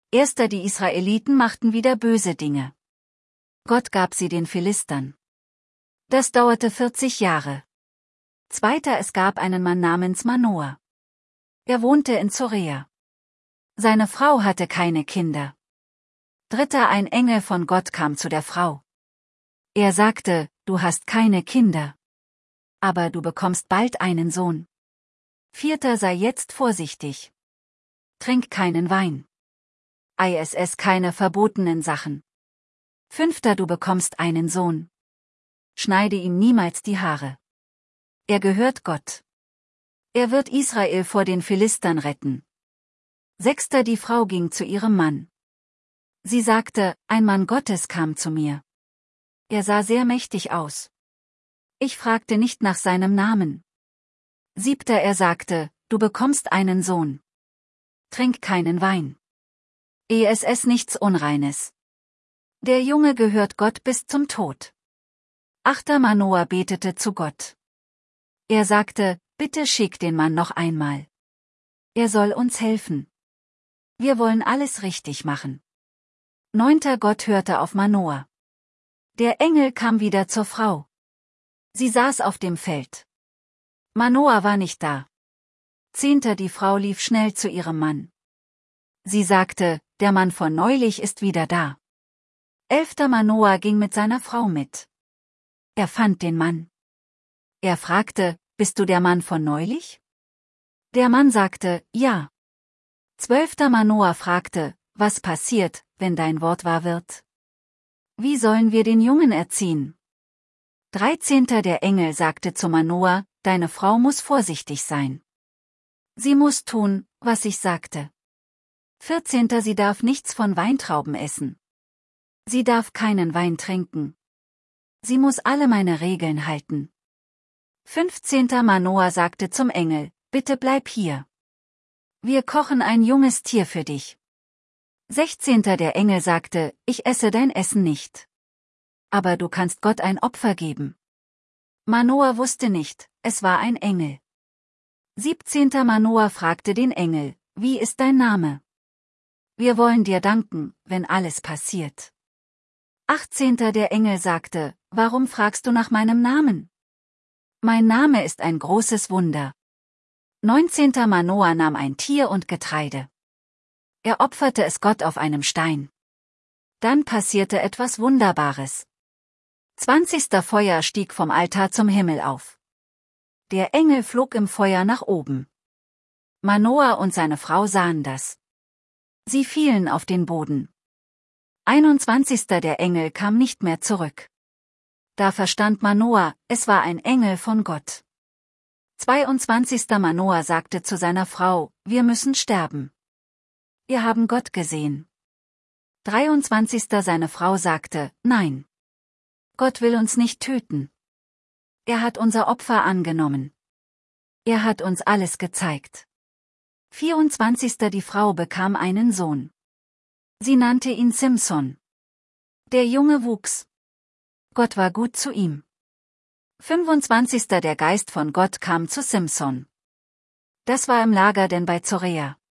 Erster, die Israeliten machten wieder böse Dinge. Gott gab sie den Philistern. Das dauerte 40 Jahre. Zweiter, es gab einen Mann namens Manoah. Er wohnte in Zorea. Seine Frau hatte keine Kinder. Dritter, ein Engel von Gott kam zu der Frau. Er sagte, du hast keine Kinder. Aber du bekommst bald einen Sohn. Vierter, sei jetzt vorsichtig. Trink keinen Wein. Iss keine verbotenen Sachen. Fünfter, du bekommst einen Sohn. Schneide ihm niemals die Haare. Er gehört Gott. Er wird Israel vor den Philistern retten. Sechster, die Frau ging zu ihrem Mann. Sie sagte, ein Mann Gottes kam zu mir. Er sah sehr mächtig aus. Ich fragte nicht nach seinem Namen. Siebter, er sagte, du bekommst einen Sohn. Trink keinen Wein. Iss nichts Unreines. Der Junge gehört Gott bis zum Tod. Achter, Manoah betete zu Gott. Er sagte, bitte schick den Mann noch einmal. Er soll uns helfen. Wir wollen alles richtig machen. Neunter, Gott hörte auf Manoah. Der Engel kam wieder zur Frau. Sie saß auf dem Feld. Manoah war nicht da. Zehnter, die Frau lief schnell zu ihrem Mann. Sie sagte, der Mann von neulich ist wieder da. Elfter, Manoah ging mit seiner Frau mit. Er fand den Mann. Er fragte, bist du der Mann von neulich? Der Mann sagte, ja. Zwölfter, Manoah fragte, was passiert, wenn dein Wort wahr wird? Wie sollen wir den Jungen erziehen? 13. Der Engel sagte zu Manoah, deine Frau muss vorsichtig sein. Sie muss tun, was ich sagte. 14. Sie darf nichts von Weintrauben essen. Sie darf keinen Wein trinken. Sie muss alle meine Regeln halten. 15. Manoah sagte zum Engel, bitte bleib hier. Wir kochen ein junges Tier für dich. 16. Der Engel sagte, ich esse dein Essen nicht. Aber du kannst Gott ein Opfer geben. Manoah wusste nicht, es war ein Engel. 17. Manoah fragte den Engel, wie ist dein Name? Wir wollen dir danken, wenn alles passiert. 18. Der Engel sagte, warum fragst du nach meinem Namen? Mein Name ist ein großes Wunder. 19. Manoah nahm ein Tier und Getreide. Er opferte es Gott auf einem Stein. Dann passierte etwas Wunderbares. 20. Feuer stieg vom Altar zum Himmel auf. Der Engel flog im Feuer nach oben. Manoah und seine Frau sahen das. Sie fielen auf den Boden. 21. Der Engel kam nicht mehr zurück. Da verstand Manoah, es war ein Engel von Gott. 22. Manoah sagte zu seiner Frau, wir müssen sterben. Wir haben Gott gesehen. 23. Seine Frau sagte, nein. Gott will uns nicht töten. Er hat unser Opfer angenommen. Er hat uns alles gezeigt. 24. Die Frau bekam einen Sohn. Sie nannte ihn Simson. Der Junge wuchs. Gott war gut zu ihm. 25. Der Geist von Gott kam zu Simson. Das war im Lager denn bei Zorea.